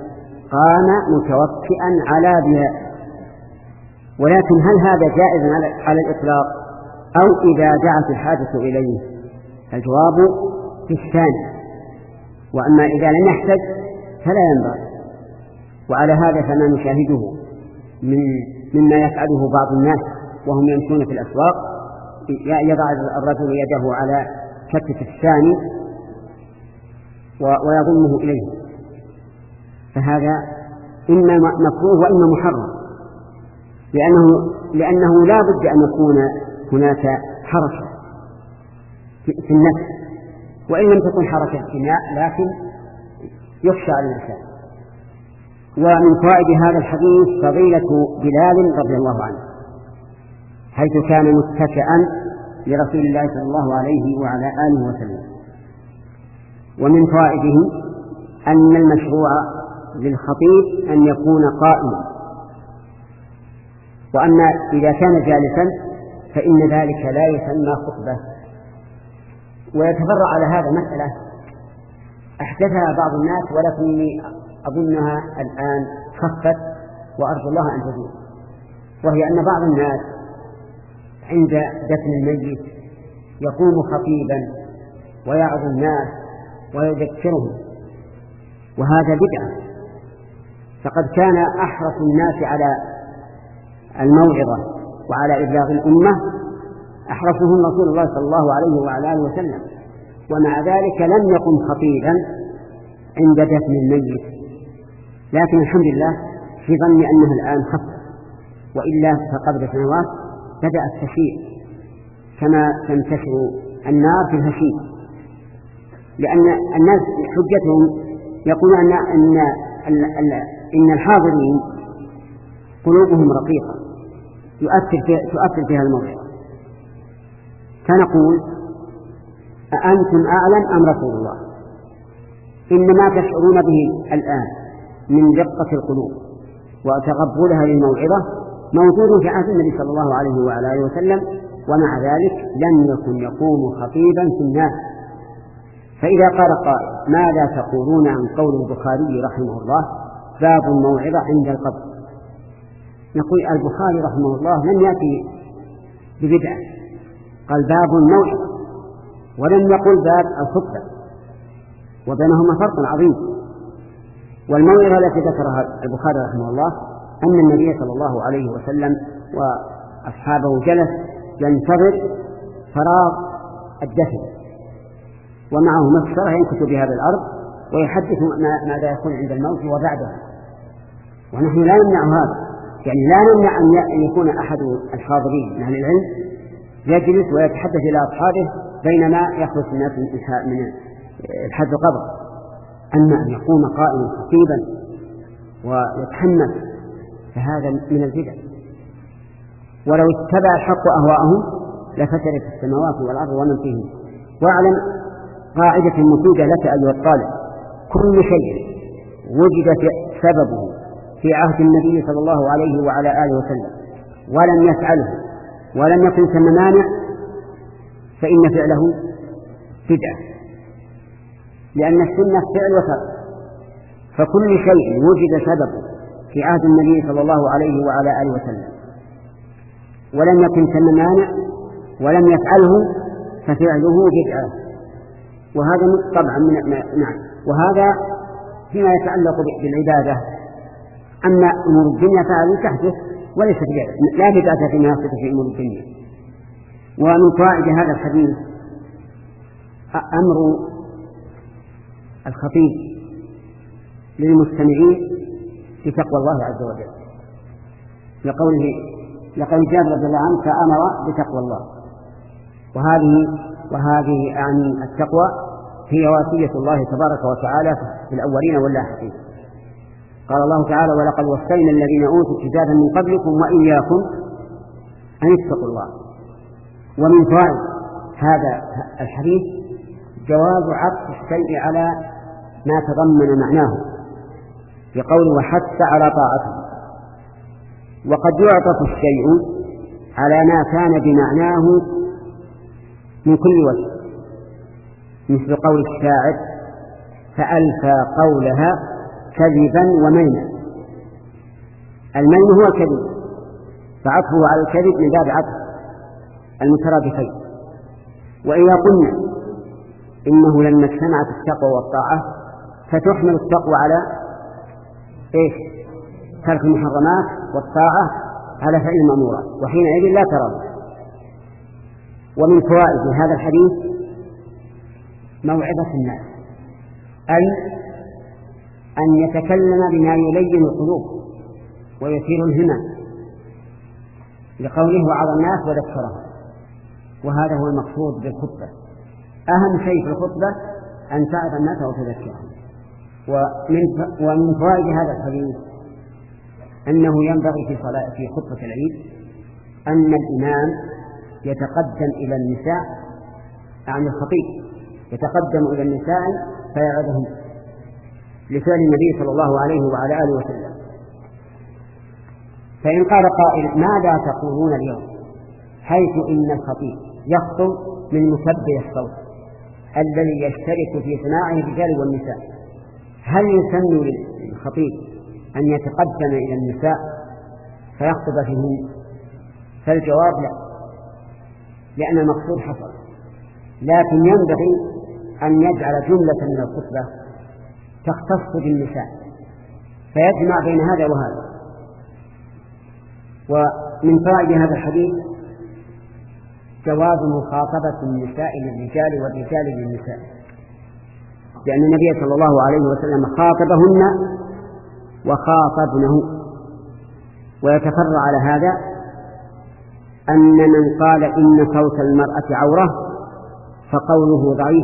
قام متوكئا على بناء. ولكن هل هذا جائز على الإطلاق أو إذا دعت الحاجة إليه؟ الجواب في الثاني، وأما إذا لم يحتج فلا ينبغي. وعلى هذا فما نشاهده من مما يفعله بعض الناس وهم يمشون في الأسواق، يضع الرجل يده على كتف الثاني ويضمه إليه، فهذا إما مكروه وإما محرم، لأنه, لأنه لا بد أن يكون هناك حركة في النفس، وإن لم تكن حركة اجتماع لكن يخشى على الإنسان. ومن فوائد هذا الحديث فضيلة بلال رضي الله عنه، حيث كان متكئا لرسول الله صلى الله عليه وعلى آله وسلم. ومن فوائده أن المشروع للخطيب أن يكون قائما، وأما إذا كان جالسا فإن ذلك لا يسمى خطبة. ويتفرع على هذا مسألة أحدثها بعض الناس ولكنني أظنها الآن خفت وأرجو الله أن تزول، وهي أن بعض الناس عند دفن الميت يقوم خطيبا ويعظ الناس ويذكرهم، وهذا بدعة. فقد كان أحرص الناس على الموعظة وعلى إبلاغ الأمة أحرصهم رسول الله صلى الله عليه وعلى آله وسلم، ومع ذلك لم يقم خطيبا عند دفن الميت. لكن الحمد لله في ظني أنها الآن خفت، وإلا فقبل سنوات بدأت تشيع كما تنتشر النار في الهشيم، لأن الناس حجتهم يقولون أن, أن, أن, إن الحاضرين قلوبهم رقيقة يؤثر, في تؤثر فيها الموعظة. فنقول أأنتم أعلم أم رسول الله؟ إنما تشعرون به الآن من دقة القلوب وتقبلها للموعظة موجود في عهد النبي صلى الله عليه وعلى آله وسلم، ومع ذلك لم يكن يقوم خطيبا في الناس. فإذا قال قائل ماذا تقولون عن قول البخاري رحمه الله باب الموعظة عند القبر؟ نقول البخاري رحمه الله لم يأتي ببدعة، قال باب الموعظة ولم يقل باب الخطبة، وبينهما فرق عظيم. والموعظة التي ذكرها البخاري رحمه الله أن النبي صلى الله عليه وسلم وأصحابه جلس ينتظر فراغ الدفن ومعه مسطرة ينكت بها بالأرض ويحدث ماذا يكون عند الموت وبعده. ونحن لا نمنع هذا، يعني لا نمنع أن يكون أحد الحاضرين من أهل العلم يجلس ويتحدث إلى أصحابه بينما يخلص الناس من الحد قبر. أما أن يقوم قائما خطيبا ويتحمس فهذا من البدع، ولو اتبع الحق أهواءهم لفسدت السماوات والأرض ومن فيهن. واعلم قاعدة مفيدة لك أيها الطالب: كل شيء وجد سببه في عهد النبي صلى الله عليه وعلى آله وسلم ولم يفعله ولم يكن ثم مانع فإن فعله بدعة، لأن السنة فعل وترك. فكل شيء وجد سببه في عهد النبي صلى الله عليه وعلى آله وسلم ولم يكن ثم مانع ولم يفعله ففعله بدعة. وهذا طبعا من نعم وهذا فيما يتعلق بالعبادة. أما أمور الدنيا فهذه تحدث وليست بدعة، لا بدعة فيما يحدث في أمور الدنيا. ومن فوائد هذا الحديث أمر الخطيب للمستمعين بتقوى الله عز وجل، لقوله لقول جابر رضي الله عنه فأمر بتقوى الله. وهذه وهذه أعني التقوى هي وصية الله تبارك وتعالى في الأولين واللاحقين. قال الله تعالى: ولقد وصينا الذين أوتوا الكتاب من قبلكم وإياكم أن اتقوا الله. ومن فوائد هذا الحديث جواز عطف الشيء على ما تضمن معناه بقول وحث على طاعته. وقد يعطف الشيء على ما كان بمعناه من كل وجه، مثل قول الشاعر: فألفى قولها كذبا ومينا. المين هو الكذب، فعطفه على الكذب من باب عطف المترادفين. وإذا قلنا إنه لما اجتمعت التقوى والطاعة فتحمل التقوى على إيش؟ ترك المحرمات، والطاعة على فعل المأمورات، وحينئذ لا ترى. ومن فوائد هذا الحديث موعظة الناس، أي أن يتكلم بما يلين القلوب ويثير الهمم، لقوله وعظ الناس وذكرهم. وهذا هو المقصود بالخطبة، أهم شيء في الخطبة أن تعظ الناس وتذكرهم. ومن ومن فوائد هذا الحديث أنه ينبغي في صلاة في خطبة العيد أن الإمام يتقدم إلى النساء، عن الخطيب يتقدم إلى النساء فيعظهم، لفعل النبي صلى الله عليه وعلى آله وسلم. فإن قال قائل ماذا تقولون اليوم، حيث إن الخطيب يخطب من مسبح الصوت الذي يشترك في سماعه الرجال والنساء، هل يسن للخطيب أن يتقدم إلى النساء فيخطب فيهن؟ فالجواب لا، لأن المقصود حصل، لكن ينبغي أن يجعل جملة من الخطبة تختص بالنساء فيجمع بين هذا وهذا. ومن فوائد هذا الحديث جواز مخاطبة النساء للرجال والرجال للنساء، لأن النبي صلى الله عليه وسلم خاطبهن وخاطبنه. ويتفرع على هذا أن من قال إن صوت المرأة عورة فقوله ضعيف،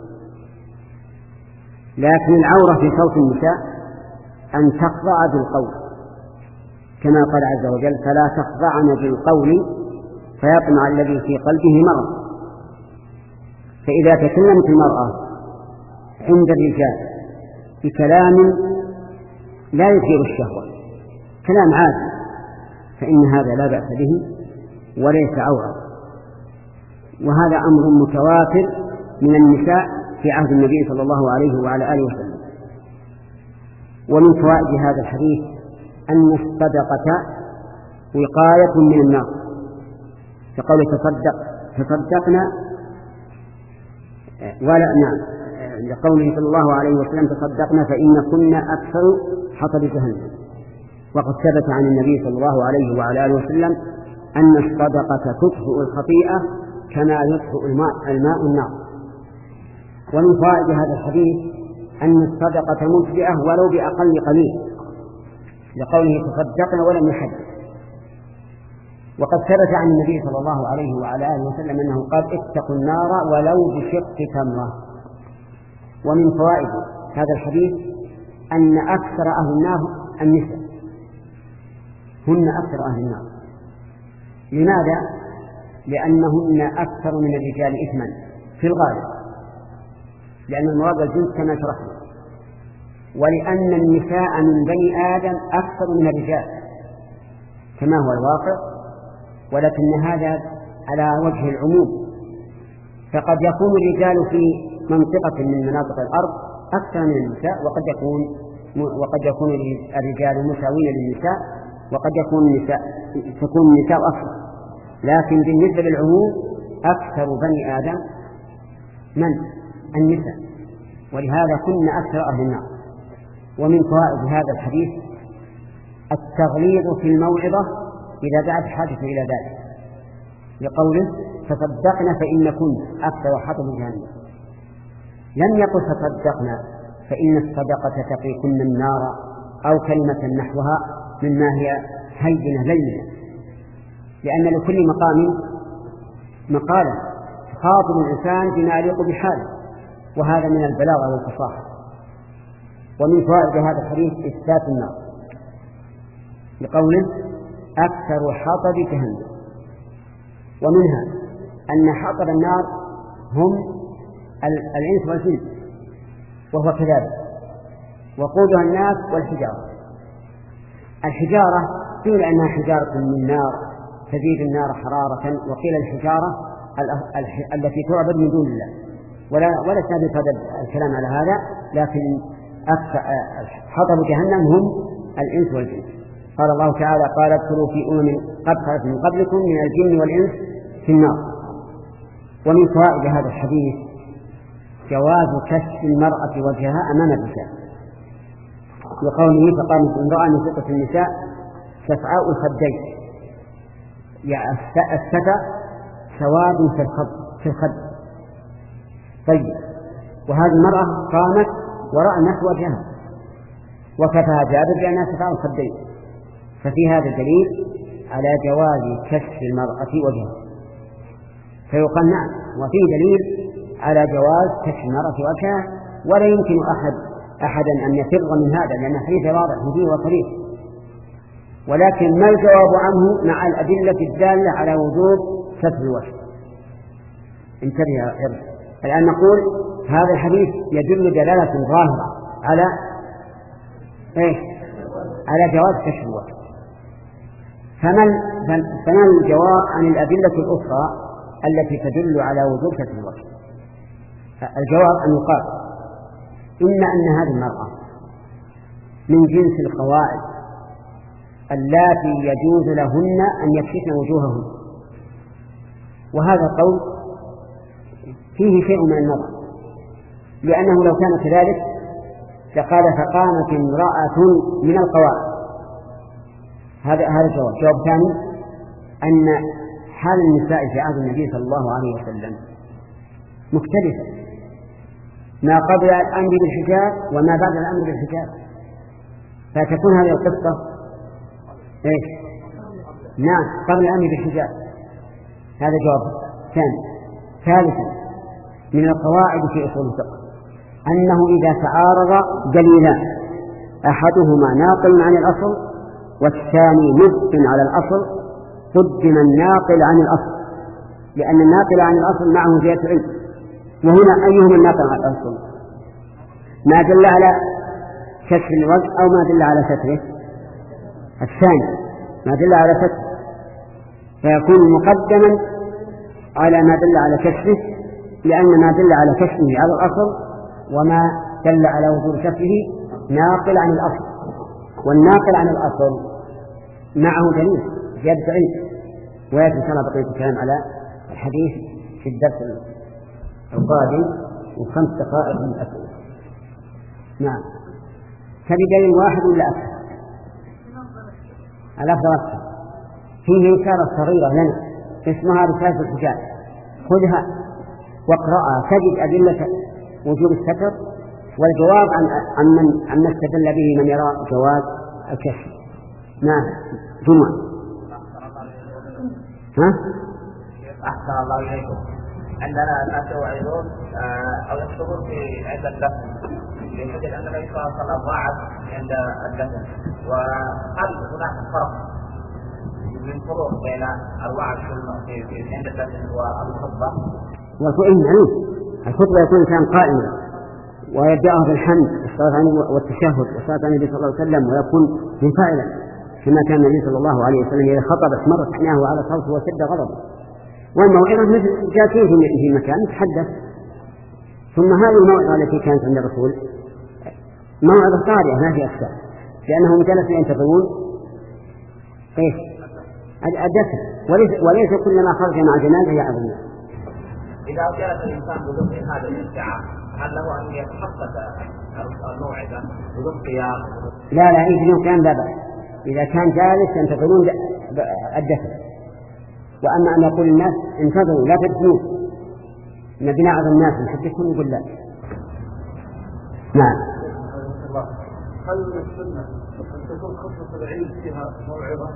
لكن العورة في صوت النساء أن تخضع بالقول، كما قال عز وجل فلا تخضعن بالقول فيطمع الذي في قلبه مرض. فإذا تكلمت المرأة عند الرجال بكلام لا يثير الشهوة، كلام عادي، فإن هذا لا بأس به وليس عورة. وهذا أمر متواتر من النساء في عهد النبي صلى الله عليه وعلى آله وسلم. ومن فوائد هذا الحديث أن الصدقة وقاية من النار، فقال تصدق تصدقنا ولا نعم، لقوله صلى الله عليه وسلم تصدقنا فإن كنا أكثر حطب جهنم. وقد ثبت عن النبي صلى الله عليه وعلى آله وسلم أن الصدقة تطفئ الخطيئة كما يطفئ الماء الماء النار. ومن فوائد هذا الحديث أن الصدقة مجزئة ولو بأقل قليل، لقوله تصدقنا ولم يحدث. وقد ثبت عن النبي صلى الله عليه وعلى آله وسلم أنه قال اتقوا النار ولو بشق تمرة. ومن فوائد هذا الحديث أن أكثر أهل النار النساء، هن أكثر أهل النار. لماذا؟ لأنهن أكثر من الرجال إثما في الغالب، لأن المراد الجنس كما شرحنا، ولأن النساء من بني آدم أكثر من الرجال كما هو الواقع، ولكن هذا على وجه العموم، فقد يكون الرجال في منطقة من مناطق الأرض أكثر من النساء، وقد يكون وقد يكون الرجال مساوين للنساء، وقد يكون النساء تكون النساء أكثر، لكن بالنسبة للعموم أكثر بني آدم من النساء، ولهذا كنا أكثر أهل النار. ومن فوائد هذا الحديث التغليظ في الموعظة إذا دعت حاجة إلى ذلك، لقوله تصدقنا فإن كنا أكثر حطب جهنم. لم يقل تصدقنا فإن الصدقة تقيكن النار أو كلمة نحوها مما هي هينة لينة، لأن لكل مقام مقالا خاطب الإنسان بما يليق بحاله، وهذا من البلاغة والفصاحة. ومن فوائد هذا الحديث إثبات النار، لقوله أكثر حطب جهنم. ومنها أن حطب النار هم الإنس والجن، وهو كذلك، وقودها الناس والحجارة. الحجارة قيل أنها حجارة من نار تزيد النار حرارة، وقيل الحجارة التي تعبد من دون الله، ولا ولا سبب هذا الكلام على هذا، لكن حطب جهنم هم الإنس والجن. قال الله تعالى قال ادخلوا في أمم قد خلت من قبلكم من الجن والإنس في النار. ومن فوائد هذا الحديث جواز كشف المرأة وجهها أمام الرجال، لقوله فقامت امرأة من ستة النساء شفعاء الخدين، يعني الستة سواد في الخد في الخد. طيب، وهذه المرأة قامت وراء الناس وجهها، وكفى جابر بأنها شفعاء الخدين، ففي هذا دليل على جواز كشف المرأة وجهها. فيقال نعم، وفي دليل على جواز كشف المرأة وجهها، ولا يمكن أحد أحدا أن يفر من هذا، لأن الحديث واضح فيه وصريح. ولكن ما الجواب عنه مع الأدلة الدالة على وجوب ستر الوجه؟ انتبه يا حرص. الآن نقول هذا الحديث يدل دلالة ظاهرة على إيه؟ على جواز كشف الوجه. فمن فما الجواب عن الأدلة الأخرى التي تدل على وجوب ستر الوجه؟ الجواب أن يقال إن أن هذه المرأة من جنس القواعد اللاتي يجوز لهن أن يكشفن وجوههن، وهذا القول فيه شيء من النظر، لأنه لو كان كذلك لقال فقامت امرأة من القواعد. هذا هذا الجواب. جواب ثاني أن حال النساء في عهد النبي صلى الله عليه وسلم مختلفة، ما قبل الأمر بالحجاب وما بعد الأمر بالحجاب، فتكون هذه القصة إيش؟ نعم، قبل الأمر بالحجاب. هذا جواب ثاني. ثالثا من القواعد في أصول الفقه أنه إذا تعارض دليلان أحدهما ناقل عن الأصل والثاني مبطن على الأصل قدم الناقل عن الأصل، لأن الناقل عن الأصل معه زيادة علم. وهنا أيهما الناقل عن الأصل؟ ما دل على كشف الوجه أو ما دل على ستره؟ الثاني ما دل على ستره، فيكون مقدما على ما دل على كشفه، لأن ما دل على كشفه على الأصل وما دل على وجود كشفه ناقل عن الأصل، والناقل عن الأصل معه دليل زيادة علم. ويأتي إن شاء الله بقية الكلام على الحديث في الدرس القادم وخمس دقائق من الأسئلة. نعم، تبي دليل واحد ولا أكثر؟ الأفضل أكثر. فيه رسالة صغيرة لنا اسمها رسالة الحجاب، خذها واقرأها تجد أدلة وجوب الستر والجواب عن عن من عن استدل به من يرى جواز الكشف. نعم، جمعة. ها؟ أحسن الله إليكم. عندنا ناس يوعظون أو يكتبون في عند الدفن لأجل أن النبي صلى الله عليه وسلم وعد عند الدفن، وهل هناك فرق من فروق بين الوعد في عند الدفن والخطبة؟ والخطبة معروف، الخطبة يكون الإنسان قائما ويبدأه بالحمد والتشهد والصلاة على النبي صلى الله عليه وسلم، ويكون منفعلا كما كان النبي صلى الله عليه وسلم إذا خطب احمرت عيناه على صوته وشد غضبه. والموعظة مثل جالسين في مكان يتحدث. ثم هذه الموعظة التي كانت عند الرسول موعظة قارئة ما في أكثر، لأنهم جلسوا ينتظرون إيش؟ الدفن، وليس, وليس كل ما خرج مع جنازة يعظ الناس. إذا جلس الإنسان بدون هذا الانتعاء هل له أن يتحقق الموعظة بدون قيام؟ لا لا، إيه بدون قيام لا بأس، إذا كان جالس ينتظرون الدفن. وأما أن يقول الناس انتظروا لا تدفنوا نبي نعظ الناس نحدثهم يقول لا. نعم. هل من السنة أن تكون خطبة العيد فيها موعظة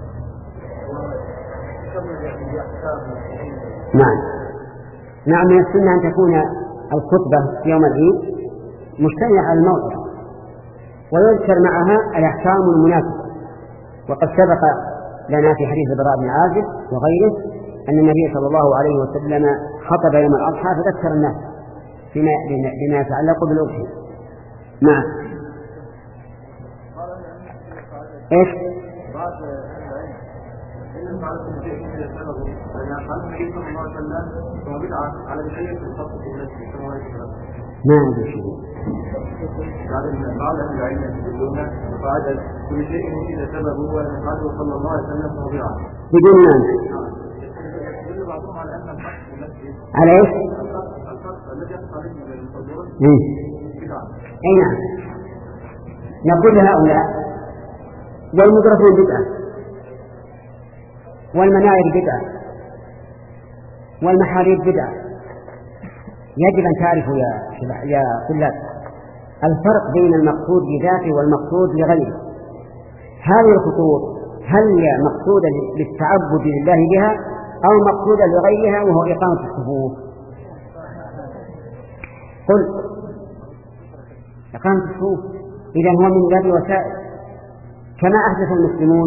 وكم يعني أحكام؟ نعم نعم، من السنة أن تكون الخطبة في يوم العيد مشتملة على الموعظة ويذكر معها الأحكام المناسبة. وقد سبق لنا في حديث البراء بن عازب وغيره أن النبي صلى الله عليه وسلم خطب يوم الأضحى فذكر الناس بما, بما يتعلق بالأضحية. نعم. إيش؟ يجب على كل شيء إذا سببه لأن قال النبي صلى الله عليه وسلم هو بدعة على الشيء في الخط في المسجد كما هو ما عنده شيء. بعض أهل العلم يقولون قاعدة كل شيء إذا سببه ولم صلى الله عليه وسلم فهو بدعة. بدون مانع. يقول بعضهم على أن الخط في المسجد. على إيش؟ الخط الذي يقطع به الحضور بدعة. أي نعم. نقول لهؤلاء والميكروفون بدعة والمناير بدعة والمحاريب بدعة. يجب أن تعرفوا يا يا طلاب الفرق بين المقصود لذاته والمقصود لغيره. هذه الخطوط هل هي مقصودة للتعبد لله بها أو مقصودة لغيرها وهو إقامة الصفوف؟ قل إقامة الصفوف. إذا هو من باب الوسائل، كما أحدث المسلمون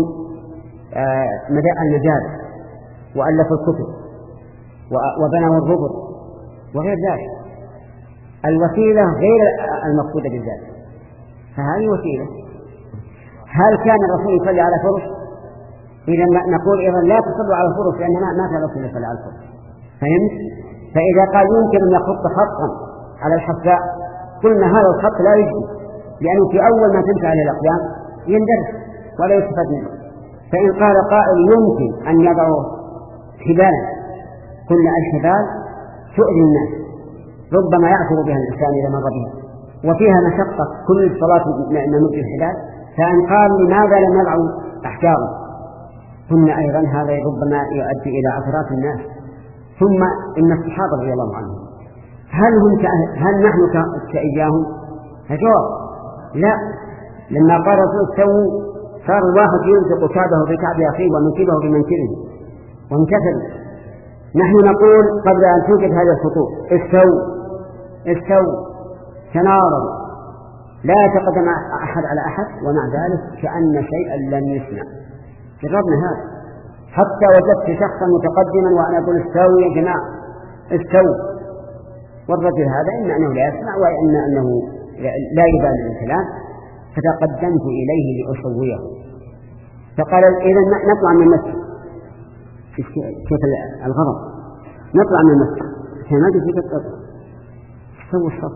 المجال وألفوا الكتب وبنوا الربط وغير ذلك. الوسيلة غير المقصودة بالذات، فهذه وسيلة. هل كان الرسول يصلي على فرش؟ إذا نقول إذا لا تصلوا على الفرش لأن ما كان الرسول يصلي على الفرش. فهمت؟ فإذا قال يمكن أن يخط خطا على الحفاء قلنا هذا الخط لا يجدي، لأنه في أول ما تمشي عليه الأقدام يندرس ولا يستفاد منه. فإن قال قائل يمكن أن يضعوا حبالا، قلنا الحبال تؤذي الناس، ربما يعثر بها الإنسان إذا مر بها وفيها مشقة كل الصلاة نمد الحبال. فإن قال لماذا لم يضعوا أحجارا، قلنا أيضا هذا ربما يؤدي إلى عثرات الناس. ثم إن الصحابة رضي الله عنهم هل هم هل نحن كإياهم؟ الجواب لا. لما قال الرسول استووا صار الواحد يلصق كعبه بكعب أخيه ومنكبه بمنكبه وانكسر. نحن نقول قبل أن توجد هذه الخطوط استووا استووا تناظروا، لا يتقدم أحد على أحد، ومع ذلك كأن شيئا لم يسمع. جربنا هذا حتى وجدت شخصا متقدما وأنا أقول استووا يا جماعة استووا، والرجل هذا إما أنه لا يسمع وإن أنه لا يبالي بالكلام. فتقدمت إليه لأسويه فقال إذا نطلع من المسجد. كيف الغضب؟ نطلع من المسجد فما تجي تطلع سووا الصف.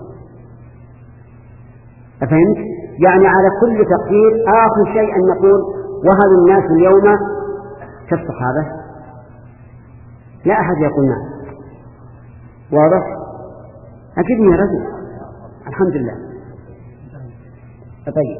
أفهمت؟ يعني على كل تقدير آخر شيء أن نقول وهل الناس اليوم كالصحابة؟ لا أحد يقول نعم. واضح؟ أكيد يا رجل الحمد لله. طيب،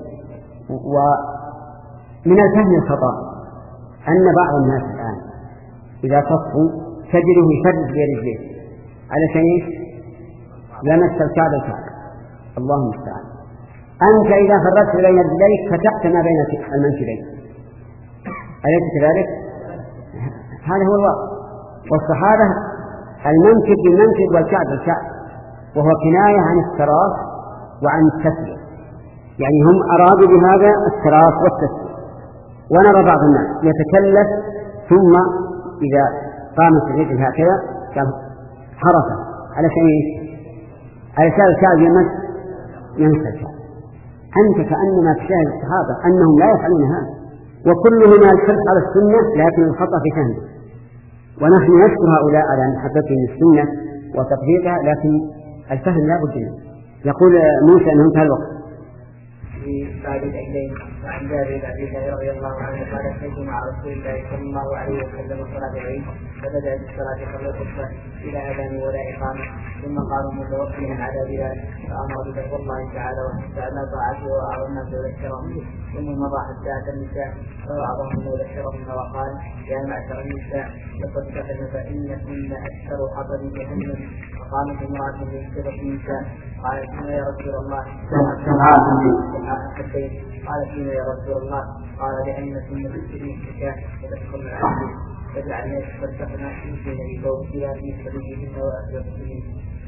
ومن الفهم الخطأ أن بعض الناس الآن إذا صفوا تجده يفرج برجليه على شيء لمس الكعب الكعب. الله المستعان. أنت إذا فرجت بين رجليك فتحت ما بين المنكبين، أليس كذلك؟ هذا هو الواقع. والصحابة المنكب بالمنكب والكعب بالكعب، وهو كناية عن التراص وعن التسوية، يعني هم أرادوا بهذا التراص والتسوية. ونرى بعض الناس يتكلف ثم إذا قامت الرجل هكذا قال حركة على شيء على شيء الكعب يمس يمس الكعب. أنت كأنما تشاهد الصحابة أنهم لا يفعلون هذا، وكلهم الحرص على السنة لكن الخطأ في فهمه. ونحن نشكر هؤلاء على محبتهم السنة وتطبيقها، لكن الفهم لا بد منه. يقول موسى أنه انتهى الوقت. في بعد العيدين وعن جابر بن ابي هريره رضي الله عنه قال اتيت مع رسول الله صلى الله عليه وسلم صلاه العيد فبدا بالصلاه قبل الخطبه الى اذان ولا اقامه، ثم قام متوكلا على بلال فامر بتقوى الله تعالى واستعمل طاعته واعظم يذكرهم، ثم مضى حتى اتى النساء فوعظهم وذكرهن وقال يا معشر النساء لقد كفن فانكن اكثر حطب جهنم. فقامت امراه من سبق النساء قالت فيما يا رسول الله قال فيما يا رسول الله قال لأنكم تشتري الزكاة وتدخل العبد فجعلنا تصدقنا في بوكها في سبيلهن وأسرتهن.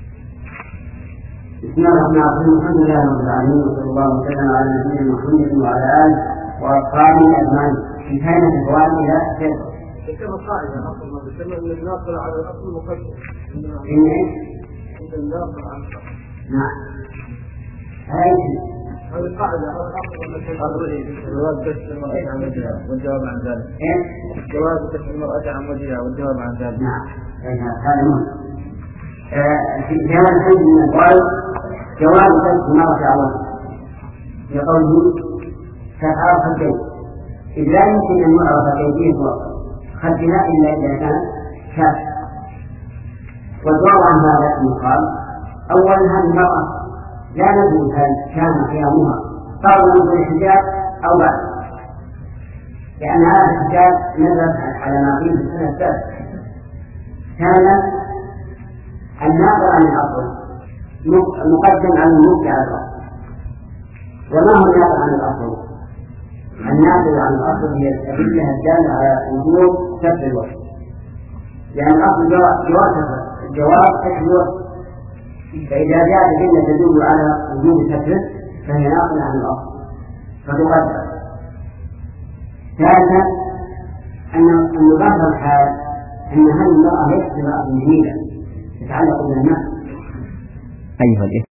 بسم الله الرحمن الرحيم. الحمد لله رب العالمين وصلى الله وسلم على نبينا محمد وعلى آله وأصحابه أجمعين. انتهينا في الفوائد إلى آخره. كما قاعدة أصل ما بسمى أن الناقل على الأصل المقدم. إن إيش؟ إن الناقل على الأصل. نعم. هاي هذه القاعدة جواز كشف المرأة عن وجهها والجواب عن ذلك. جواز كشف المرأة عن وجهها والجواب عن ذلك. نعم. هذا مهم. في هذا الحديث من القول جواز كشف المرأة عن وجهها لقوله كعرف الكيف، إذ لا يمكن أن يعرف كيفية خدها إلا إذا كان شاف. والجواب عن هذا يقال أولا هذه المرأة لا ندري هل كان قيامها قبل نزول الحجاب أو بعد، لأن هذا الحجاب نزل على ما فيه في السنة السابقة. ثانيا الناظر عن الأصل مقدم على المبكي على الأصل. وما هو الناظر عن الأصل؟ الناظر عن الأصل هي الأدلة الدالة على وجوب سبب الوجه، لأن الأصل جواز الجواب سبب الوجه، فإذا جاء الأدلة تدل على وجوب سببه فهي ناقلة عن الأصل فتقدم. ثالثا أن ظاهر الحال أن هذه المرأة ليست امرأة جميلة تتعلق بالماء. أيها الإخوة